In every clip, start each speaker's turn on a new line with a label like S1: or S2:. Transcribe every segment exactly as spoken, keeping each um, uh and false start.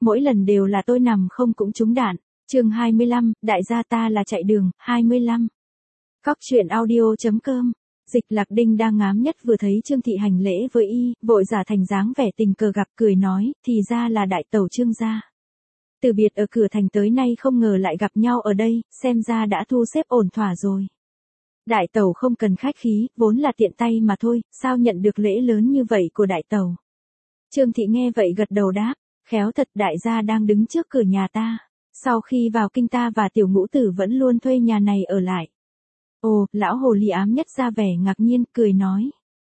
S1: mỗi lần đều là tôi nằm không cũng trúng đạn. Chương hai mươi lăm, đại gia ta là chạy đường, hai mươi lăm. Cóc truyện audio.com. Dịch Lạc Đinh đang ngám nhất vừa thấy Trương Thị hành lễ với y, vội giả thành dáng vẻ tình cờ gặp, cười nói, thì ra là đại tẩu Trương gia. Từ biệt ở cửa thành tới nay không ngờ lại gặp nhau ở đây, xem ra đã thu xếp ổn thỏa rồi. Đại tẩu không cần khách khí, vốn là tiện tay mà thôi, sao nhận được lễ lớn như vậy của đại tẩu. Trương Thị nghe vậy gật đầu đáp, khéo thật, đại gia đang đứng trước cửa nhà ta. Sau khi vào kinh ta và tiểu ngũ tử vẫn luôn thuê nhà này ở lại. Ồ, lão hồ ly ám nhất ra vẻ ngạc nhiên, cười nói.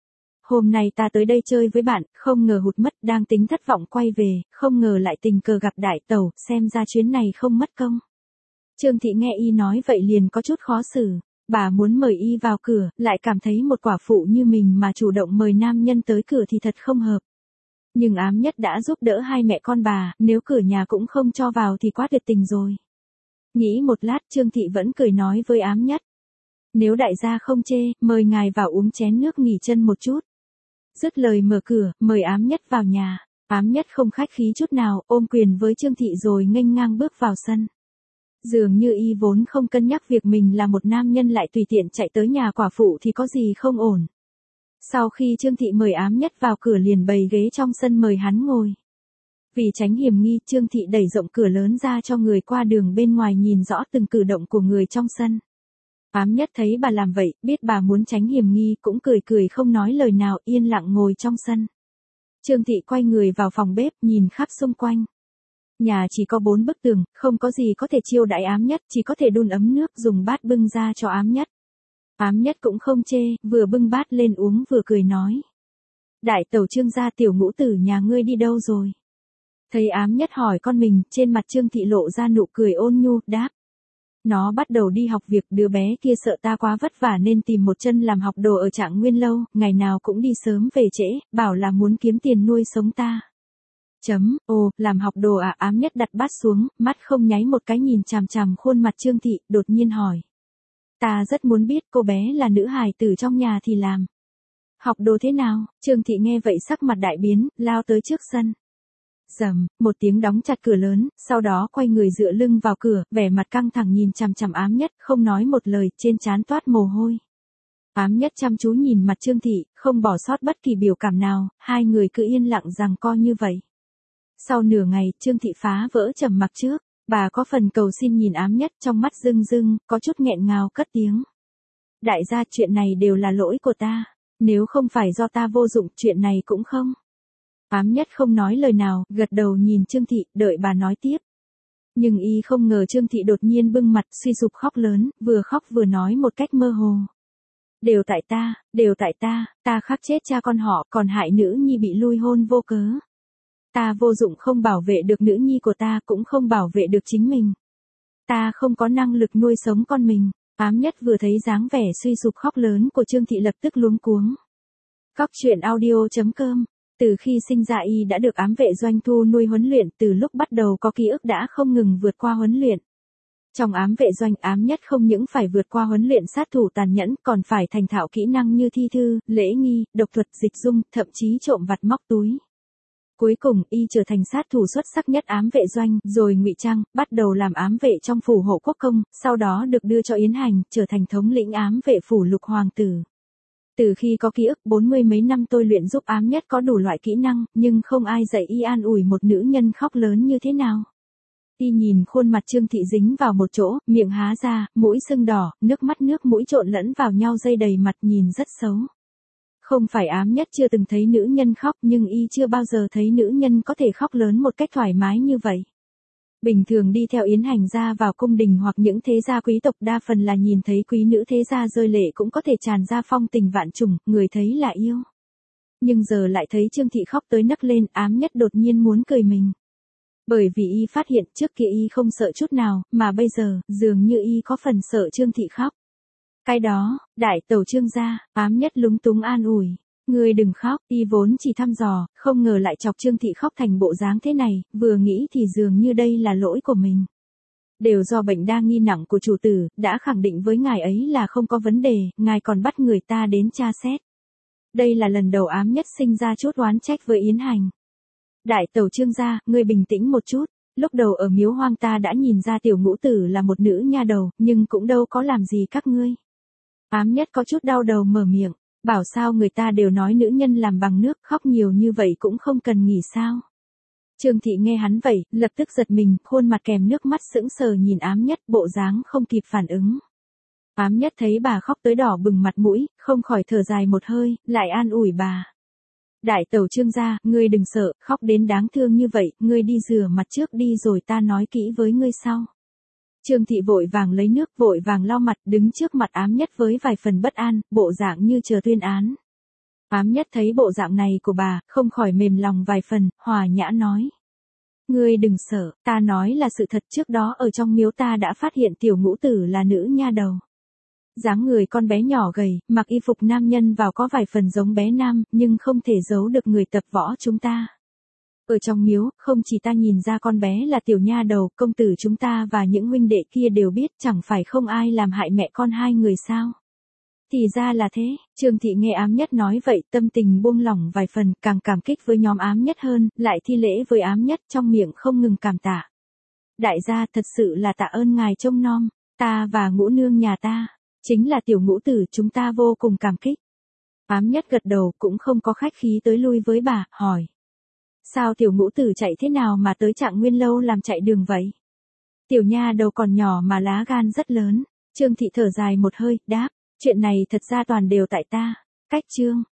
S1: Hôm nay ta tới đây chơi với bạn, không ngờ hụt mất, đang tính thất vọng quay về, không ngờ lại tình cờ gặp đại tẩu, xem ra chuyến này không mất công. Trương Thị nghe y nói vậy liền có chút khó xử, bà muốn mời y vào cửa, lại cảm thấy một quả phụ như mình mà chủ động mời nam nhân tới cửa thì thật không hợp. Nhưng ám nhất đã giúp đỡ hai mẹ con bà, nếu cửa nhà cũng không cho vào thì quá tuyệt tình rồi. Nghĩ một lát Trương Thị vẫn cười nói với ám nhất. Nếu đại gia không chê, mời ngài vào uống chén nước nghỉ chân một chút. Dứt lời mở cửa, mời ám nhất vào nhà. Ám nhất không khách khí chút nào, ôm quyền với Trương Thị rồi nghênh ngang bước vào sân. Dường như y vốn không cân nhắc việc mình là một nam nhân lại tùy tiện chạy tới nhà quả phụ thì có gì không ổn. Sau khi Trương Thị mời ám nhất vào cửa liền bày ghế trong sân mời hắn ngồi. Vì tránh hiểm nghi, Trương Thị đẩy rộng cửa lớn ra cho người qua đường bên ngoài nhìn rõ từng cử động của người trong sân. Ám nhất thấy bà làm vậy, biết bà muốn tránh hiểm nghi, cũng cười cười không nói lời nào, yên lặng ngồi trong sân. Trương Thị quay người vào phòng bếp, nhìn khắp xung quanh. Nhà chỉ có bốn bức tường, không có gì có thể chiêu đãi ám nhất, chỉ có thể đun ấm nước dùng bát bưng ra cho ám nhất. Ám nhất cũng không chê, vừa bưng bát lên uống vừa cười nói. Đại tẩu Trương gia tiểu ngũ tử nhà ngươi đi đâu rồi? Thấy ám nhất hỏi con mình, trên mặt Trương Thị lộ ra nụ cười ôn nhu, đáp. Nó bắt đầu đi học việc, đứa bé kia sợ ta quá vất vả nên tìm một chân làm học đồ ở Trạng Nguyên lâu, ngày nào cũng đi sớm về trễ, bảo là muốn kiếm tiền nuôi sống ta. Chấm, ồ, làm học đồ à? Ám nhất đặt bát xuống, mắt không nháy một cái nhìn chằm chằm khuôn mặt Trương Thị, đột nhiên hỏi. Ta rất muốn biết cô bé là nữ hài tử trong nhà thì làm. Học đồ thế nào? Trương Thị nghe vậy sắc mặt đại biến, lao tới trước sân. Rầm, một tiếng đóng chặt cửa lớn, sau đó quay người dựa lưng vào cửa, vẻ mặt căng thẳng nhìn chằm chằm ám nhất, không nói một lời, trên trán toát mồ hôi. Ám nhất chăm chú nhìn mặt Trương Thị, không bỏ sót bất kỳ biểu cảm nào, hai người cứ yên lặng giằng co như vậy. Sau nửa ngày, Trương Thị phá vỡ trầm mặc trước, bà có phần cầu xin nhìn ám nhất, trong mắt rưng rưng, có chút nghẹn ngào cất tiếng. Đại gia, chuyện này đều là lỗi của ta, nếu không phải do ta vô dụng, chuyện này cũng không. Ám nhất không nói lời nào, gật đầu nhìn Trương Thị, đợi bà nói tiếp. Nhưng y không ngờ Trương Thị đột nhiên bưng mặt, suy sụp khóc lớn, vừa khóc vừa nói một cách mơ hồ. Đều tại ta, đều tại ta, ta khắc chết cha con họ, còn hại nữ nhi bị lui hôn vô cớ. Ta vô dụng, không bảo vệ được nữ nhi của ta, cũng không bảo vệ được chính mình. Ta không có năng lực nuôi sống con mình. Ám nhất vừa thấy dáng vẻ suy sụp khóc lớn của Trương Thị lập tức luống cuống. Cóc truyện audio.com. Từ khi sinh ra y đã được ám vệ doanh thu nuôi huấn luyện, từ lúc bắt đầu có ký ức đã không ngừng vượt qua huấn luyện. Trong ám vệ doanh, ám nhất không những phải vượt qua huấn luyện sát thủ tàn nhẫn, còn phải thành thạo kỹ năng như thi thư, lễ nghi, độc thuật, dịch dung, thậm chí trộm vặt móc túi. Cuối cùng, y trở thành sát thủ xuất sắc nhất ám vệ doanh, rồi ngụy trang, bắt đầu làm ám vệ trong phủ hộ quốc công, sau đó được đưa cho Yến Hành, trở thành thống lĩnh ám vệ phủ lục hoàng tử. Từ khi có ký ức, bốn mươi mấy năm tôi luyện giúp ám nhất có đủ loại kỹ năng, nhưng không ai dạy y an ủi một nữ nhân khóc lớn như thế nào. Y nhìn khuôn mặt Trương Thị dính vào một chỗ, miệng há ra, mũi sưng đỏ, nước mắt nước mũi trộn lẫn vào nhau dây đầy mặt, nhìn rất xấu. Không phải ám nhất chưa từng thấy nữ nhân khóc, nhưng y chưa bao giờ thấy nữ nhân có thể khóc lớn một cách thoải mái như vậy. Bình thường đi theo Yến Hành ra vào cung đình hoặc những thế gia quý tộc, đa phần là nhìn thấy quý nữ thế gia rơi lệ cũng có thể tràn ra phong tình vạn trùng, người thấy là yêu. Nhưng giờ lại thấy Trương Thị khóc tới nấc lên, ám nhất đột nhiên muốn cười mình. Bởi vì y phát hiện trước kia y không sợ chút nào, mà bây giờ, dường như y có phần sợ Trương Thị khóc. Cái đó, đại tẩu Trương gia, ám nhất lúng túng an ủi. Ngươi đừng khóc, y vốn chỉ thăm dò, không ngờ lại chọc Trương Thị khóc thành bộ dáng thế này, vừa nghĩ thì dường như đây là lỗi của mình. Đều do bệnh đa nghi nặng của chủ tử, đã khẳng định với ngài ấy là không có vấn đề, ngài còn bắt người ta đến tra xét. Đây là lần đầu ám nhất sinh ra chút oán trách với Yến Hành. Đại tẩu Trương gia, ngươi bình tĩnh một chút. Lúc đầu ở miếu hoang ta đã nhìn ra tiểu ngũ tử là một nữ nha đầu, nhưng cũng đâu có làm gì các ngươi. Ám Nhất có chút đau đầu mở miệng, bảo sao người ta đều nói nữ nhân làm bằng nước, khóc nhiều như vậy cũng không cần nghỉ sao. Trương Thị nghe hắn vậy, lập tức giật mình, khuôn mặt kèm nước mắt sững sờ nhìn Ám Nhất, bộ dáng không kịp phản ứng. Ám Nhất thấy bà khóc tới đỏ bừng mặt mũi, không khỏi thở dài một hơi, lại an ủi bà. Đại tẩu Trương gia, ngươi đừng sợ, khóc đến đáng thương như vậy, ngươi đi rửa mặt trước đi rồi ta nói kỹ với ngươi sau. Trương Thị vội vàng lấy nước, vội vàng lau mặt, đứng trước mặt Ám Nhất với vài phần bất an, bộ dạng như chờ tuyên án. Ám Nhất thấy bộ dạng này của bà, không khỏi mềm lòng vài phần, hòa nhã nói. Ngươi đừng sợ, ta nói là sự thật, trước đó ở trong miếu ta đã phát hiện tiểu ngũ tử là nữ nha đầu. Dáng người con bé nhỏ gầy, mặc y phục nam nhân vào có vài phần giống bé nam, nhưng không thể giấu được người tập võ chúng ta. Ở trong miếu, không chỉ ta nhìn ra con bé là tiểu nha đầu, công tử chúng ta và những huynh đệ kia đều biết, chẳng phải không ai làm hại mẹ con hai người sao. Thì ra là thế, Trương Thị nghe Ám Nhất nói vậy, tâm tình buông lỏng vài phần, càng cảm kích với nhóm Ám Nhất hơn, lại thi lễ với Ám Nhất, trong miệng không ngừng cảm tạ. Đại gia, thật sự là tạ ơn ngài trông nom, ta và ngũ nương nhà ta, chính là tiểu ngũ tử, chúng ta vô cùng cảm kích. Ám Nhất gật đầu, cũng không có khách khí tới lui với bà, hỏi. Sao tiểu ngũ tử chạy thế nào mà tới Trạng Nguyên lâu làm chạy đường vậy? Tiểu nha đầu còn nhỏ mà lá gan rất lớn. Trương Thị thở dài một hơi, đáp, chuyện này thật ra toàn đều tại ta. Cách chương